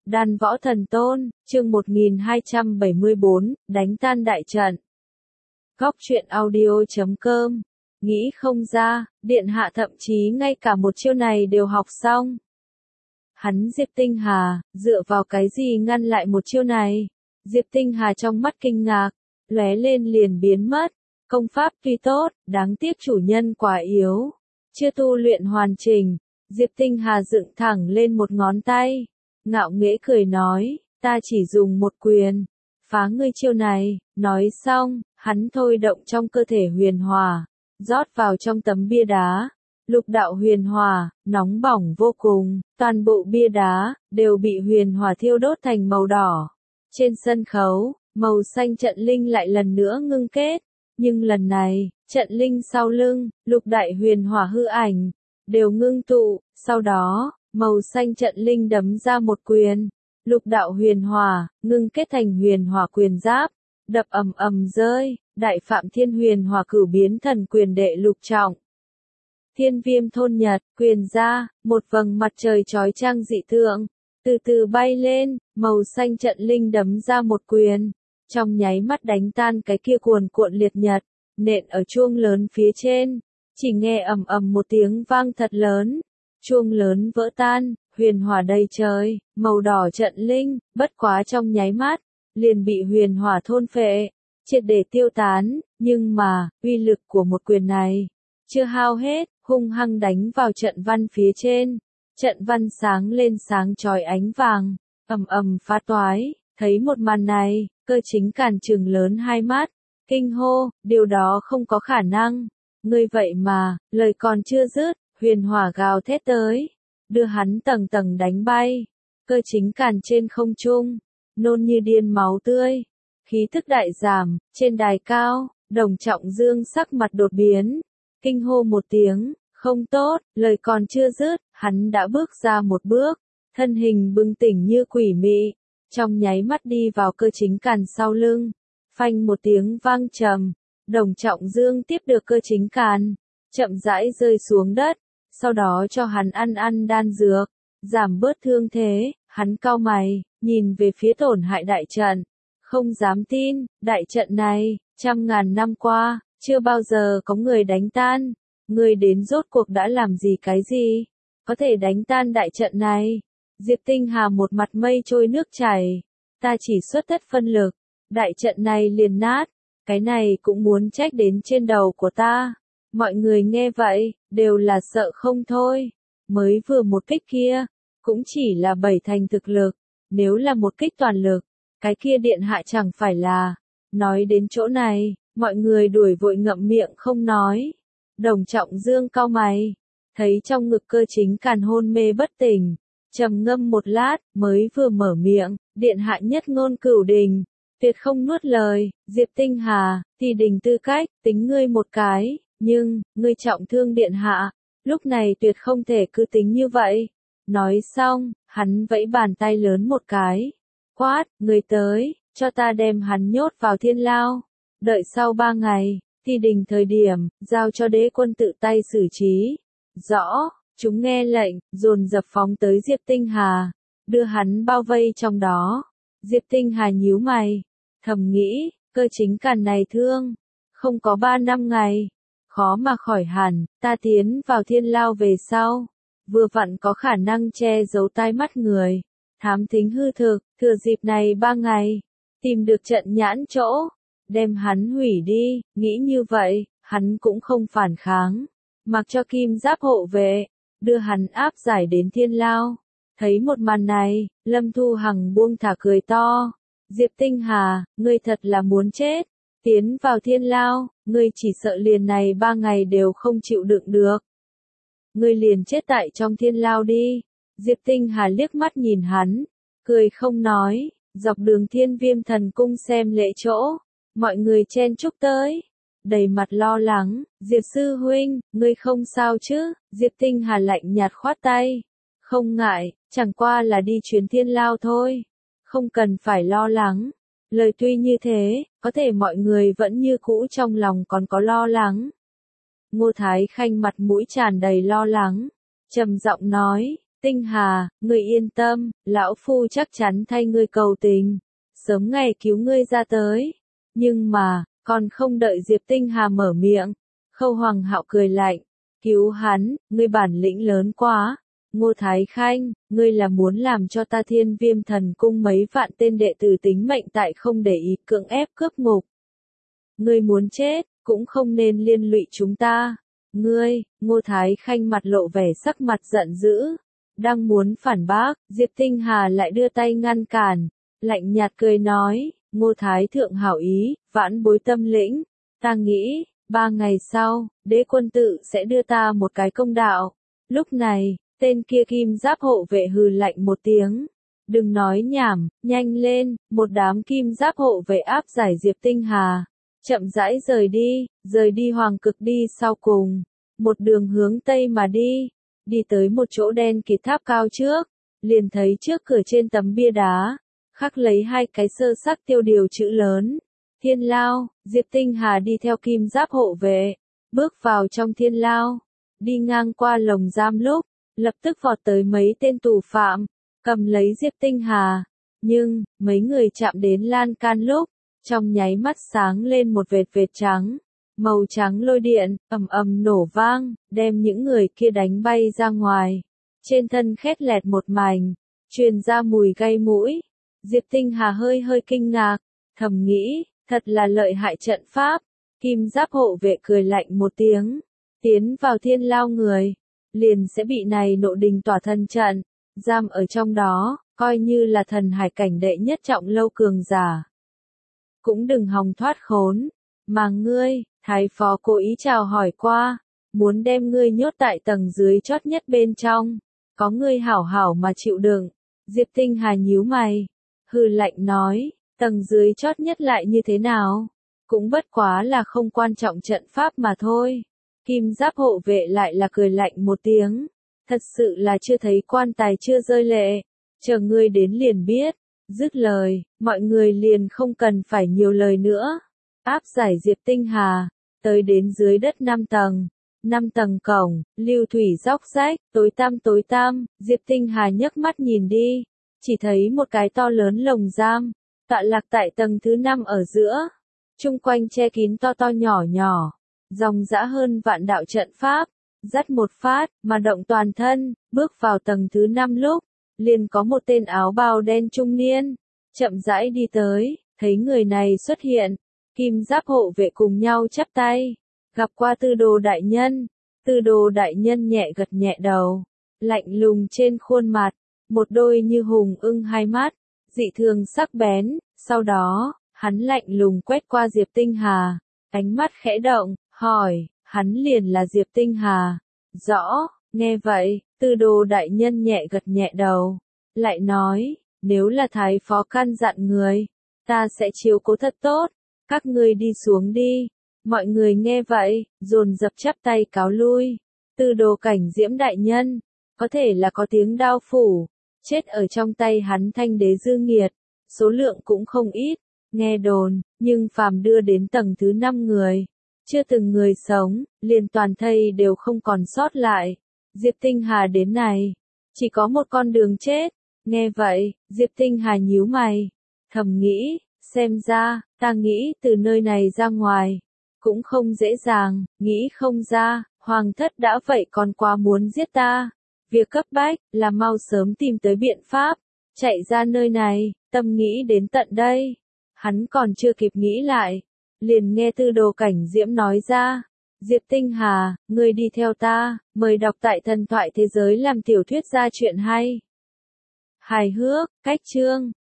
Đan võ thần tôn, chương 1274, đánh tan đại trận. Góc truyện audio.com. Nghĩ không ra, điện hạ thậm chí ngay cả một chiêu này đều học xong. Hắn Diệp Tinh Hà, dựa vào cái gì ngăn lại một chiêu này? Diệp Tinh Hà trong mắt kinh ngạc, lóe lên liền biến mất. Công pháp tuy tốt, đáng tiếc chủ nhân quá yếu. Chưa tu luyện hoàn chỉnh. Diệp Tinh Hà dựng thẳng lên một ngón tay. Ngạo nghễ cười nói, ta chỉ dùng một quyền. Phá ngươi chiêu này, nói xong, hắn thôi động trong cơ thể huyền hỏa, rót vào trong tấm bia đá. Lục đạo huyền hỏa, nóng bỏng vô cùng, toàn bộ bia đá, đều bị huyền hỏa thiêu đốt thành màu đỏ. Trên sân khấu, màu xanh trận linh lại lần nữa ngưng kết, nhưng lần này, trận linh sau lưng, lục đại huyền hỏa hư ảnh, đều ngưng tụ, sau đó, màu xanh trận linh đấm ra một quyền, lục đạo huyền hỏa, ngưng kết thành huyền hỏa quyền giáp, đập ầm ầm rơi, đại phạm thiên huyền hỏa cửu biến thần quyền đệ lục trọng. Thiên viêm thôn nhật, quyền ra, một vầng mặt trời chói chang dị tượng, từ từ bay lên, màu xanh trận linh đấm ra một quyền, trong nháy mắt đánh tan cái kia cuồn cuộn liệt nhật, nện ở chuông lớn phía trên, chỉ nghe ầm ầm một tiếng vang thật lớn, chuông lớn vỡ tan, huyền hỏa đầy trời, màu đỏ trận linh, bất quá trong nháy mắt, liền bị huyền hỏa thôn phệ, triệt để tiêu tán, nhưng mà, uy lực của một quyền này, chưa hao hết, hung hăng đánh vào trận văn phía trên, trận văn sáng lên sáng chói ánh vàng, ầm ầm phá toái, thấy một màn này, Cơ Chính Càn trừng lớn hai mắt, kinh hô, điều đó không có khả năng, ngươi vậy mà, lời còn chưa dứt, huyền hỏa gào thét tới, đưa hắn tầng tầng đánh bay, Cơ Chính Càn trên không trung, nôn như điên máu tươi, khí thức đại giảm, trên đài cao, Đồng Trọng Dương sắc mặt đột biến, kinh hô một tiếng, không tốt, lời còn chưa dứt, hắn đã bước ra một bước, thân hình bừng tỉnh như quỷ mị, trong nháy mắt đi vào Cơ Chính Càn sau lưng, phanh một tiếng vang trầm, Đồng Trọng Dương tiếp được Cơ Chính Càn, chậm rãi rơi xuống đất, sau đó cho hắn ăn đan dược, giảm bớt thương thế, hắn cau mày, nhìn về phía tổn hại đại trận, không dám tin, đại trận này, trăm ngàn năm qua, chưa bao giờ có người đánh tan, người đến rốt cuộc đã làm gì cái gì, có thể đánh tan đại trận này. Diệp Tinh Hà một mặt mây trôi nước chảy, ta chỉ xuất tất phân lực, đại trận này liền nát, cái này cũng muốn trách đến trên đầu của ta. Mọi người nghe vậy, đều là sợ không thôi, mới vừa một kích kia, cũng chỉ là 7 thành thực lực, nếu là một kích toàn lực, cái kia điện hạ chẳng phải là, nói đến chỗ này, mọi người đuổi vội ngậm miệng không nói. Đồng Trọng Dương cau mày, thấy trong ngực Cơ Chính Càn hôn mê bất tỉnh, trầm ngâm một lát, mới vừa mở miệng, điện hạ nhất ngôn cửu đình, tuyệt không nuốt lời, Diệp Tinh Hà, thì đình tư cách, tính ngươi một cái, nhưng, ngươi trọng thương điện hạ, lúc này tuyệt không thể cứ tính như vậy. Nói xong, hắn vẫy bàn tay lớn một cái, quát, người tới, cho ta đem hắn nhốt vào thiên lao, đợi sau 3 ngày, thì đình thời điểm, giao cho đế quân tự tay xử trí. Rõ. Chúng nghe lệnh, dồn dập phóng tới Diệp Tinh Hà, đưa hắn bao vây trong đó. Diệp Tinh Hà nhíu mày, thầm nghĩ, Cơ Chính Càn này thương, không có 3 năm ngày, khó mà khỏi hẳn, ta tiến vào thiên lao về sau, vừa vặn có khả năng che giấu tai mắt người, thám thính hư thực, thừa dịp này 3 ngày, tìm được trận nhãn chỗ, đem hắn hủy đi, nghĩ như vậy, hắn cũng không phản kháng, mặc cho kim giáp hộ vệ, đưa hắn áp giải đến thiên lao. Thấy một màn này, Lâm Thu Hằng buông thả cười to. Diệp Tinh Hà, ngươi thật là muốn chết. Tiến vào thiên lao, ngươi chỉ sợ liền này 3 ngày đều không chịu đựng được. Ngươi liền chết tại trong thiên lao đi. Diệp Tinh Hà liếc mắt nhìn hắn, cười không nói, dọc đường Thiên Viêm Thần Cung xem lễ chỗ. Mọi người chen chúc tới. Đầy mặt lo lắng, Diệp sư huynh, ngươi không sao chứ? Diệp Tinh Hà lạnh nhạt khoát tay. Không ngại, chẳng qua là đi chuyến thiên lao thôi. Không cần phải lo lắng. Lời tuy như thế, có thể mọi người vẫn như cũ trong lòng còn có lo lắng. Ngô Thái Khanh mặt mũi tràn đầy lo lắng, trầm giọng nói, Tinh Hà, ngươi yên tâm, lão phu chắc chắn thay ngươi cầu tình, sớm ngày cứu ngươi ra tới. Nhưng mà, còn không đợi Diệp Tinh Hà mở miệng, Khâu Hoàng Hạo cười lạnh, cứu hắn, ngươi bản lĩnh lớn quá. Ngô Thái Khanh, ngươi là muốn làm cho ta Thiên Viêm Thần Cung mấy vạn tên đệ tử tính mệnh tại không để ý cưỡng ép cướp ngục. Ngươi muốn chết, cũng không nên liên lụy chúng ta. Ngươi, Ngô Thái Khanh mặt lộ vẻ sắc mặt giận dữ. Đang muốn phản bác, Diệp Tinh Hà lại đưa tay ngăn cản. Lạnh nhạt cười nói, Ngô Thái thượng hảo ý, vãn bối tâm lĩnh. Ta nghĩ, 3 ngày sau, đế quân tự sẽ đưa ta một cái công đạo. Lúc này, tên kia kim giáp hộ vệ hừ lạnh một tiếng. Đừng nói nhảm, nhanh lên, một đám kim giáp hộ vệ áp giải Diệp Tinh Hà. Chậm rãi rời đi Hoàng Cực đi sau cùng. Một đường hướng Tây mà đi tới một chỗ đen kịt tháp cao trước. Liền thấy trước cửa trên tấm bia đá, khắc lấy 2 cái sơ sắc tiêu điều chữ lớn. Thiên Lao, Diệp Tinh Hà đi theo kim giáp hộ vệ, bước vào trong Thiên Lao. Đi ngang qua lồng giam lúc, lập tức vọt tới mấy tên tù phạm, cầm lấy Diệp Tinh Hà. Nhưng, mấy người chạm đến lan can lúc, trong nháy mắt sáng lên một vệt trắng, màu trắng lôi điện, ầm ầm nổ vang, đem những người kia đánh bay ra ngoài. Trên thân khét lẹt một mảnh, truyền ra mùi gây mũi. Diệp Tinh Hà hơi kinh ngạc, thầm nghĩ, thật là lợi hại trận pháp. Kim giáp hộ vệ cười lạnh một tiếng, tiến vào Thiên Lao người, liền sẽ bị này nộ đình tỏa thân trận, giam ở trong đó, coi như là thần hải cảnh đệ nhất trọng lâu cường giả. Cũng đừng hòng thoát khốn, mà ngươi, thái phó cố ý chào hỏi qua, muốn đem ngươi nhốt tại tầng dưới chót nhất bên trong, có ngươi hảo hảo mà chịu đựng. Diệp Tinh Hà nhíu mày, hừ lạnh nói, tầng dưới chót nhất lại như thế nào? Cũng bất quá là không quan trọng trận pháp mà thôi. Kim giáp hộ vệ lại là cười lạnh một tiếng. Thật sự là chưa thấy quan tài chưa rơi lệ. Chờ ngươi đến liền biết. Dứt lời, mọi người liền không cần phải nhiều lời nữa. Áp giải Diệp Tinh Hà, tới đến dưới đất 5 tầng. 5 tầng cổng, lưu thủy róc rách, tối tăm, Diệp Tinh Hà nhấc mắt nhìn đi. Chỉ thấy một cái to lớn lồng giam, tọa lạc tại tầng thứ 5 ở giữa. Trung quanh che kín to nhỏ, dòng dã hơn vạn đạo trận pháp, dắt một phát, mà động toàn thân, bước vào tầng thứ 5 lúc, liền có một tên áo bào đen trung niên, chậm rãi đi tới, thấy người này xuất hiện, kim giáp hộ vệ cùng nhau chắp tay, gặp qua Tư Đồ đại nhân nhẹ gật nhẹ đầu, lạnh lùng trên khuôn mặt, một đôi như hùng ưng hai mắt, dị thường sắc bén, sau đó, hắn lạnh lùng quét qua Diệp Tinh Hà, ánh mắt khẽ động, hỏi, hắn liền là Diệp Tinh Hà. Rõ, nghe vậy, Tư Đồ đại nhân nhẹ gật nhẹ đầu, lại nói, nếu là thái phó căn dặn người, ta sẽ chiếu cố thật tốt, các ngươi đi xuống đi. Mọi người nghe vậy, dồn dập chắp tay cáo lui. Tư Đồ Cảnh Diễm đại nhân, có thể là có tiếng đao phủ, chết ở trong tay hắn Thanh Đế Dư Nghiệt, số lượng cũng không ít. Nghe đồn, nhưng phàm đưa đến tầng thứ 5 người, chưa từng người sống, liền toàn thây đều không còn sót lại. Diệp Tinh Hà đến này, chỉ có một con đường chết. Nghe vậy, Diệp Tinh Hà nhíu mày, thầm nghĩ, xem ra, ta nghĩ từ nơi này ra ngoài, cũng không dễ dàng, nghĩ không ra, hoàng thất đã vậy còn quá muốn giết ta. Việc cấp bách, là mau sớm tìm tới biện pháp, chạy ra nơi này, tâm nghĩ đến tận đây. Hắn còn chưa kịp nghĩ lại, liền nghe Tư Đồ Cảnh Diễm nói ra, Diệp Tinh Hà, ngươi đi theo ta, mời đọc tại Thần Thoại Thế Giới làm tiểu thuyết ra chuyện hay. Hài hước, cách chương.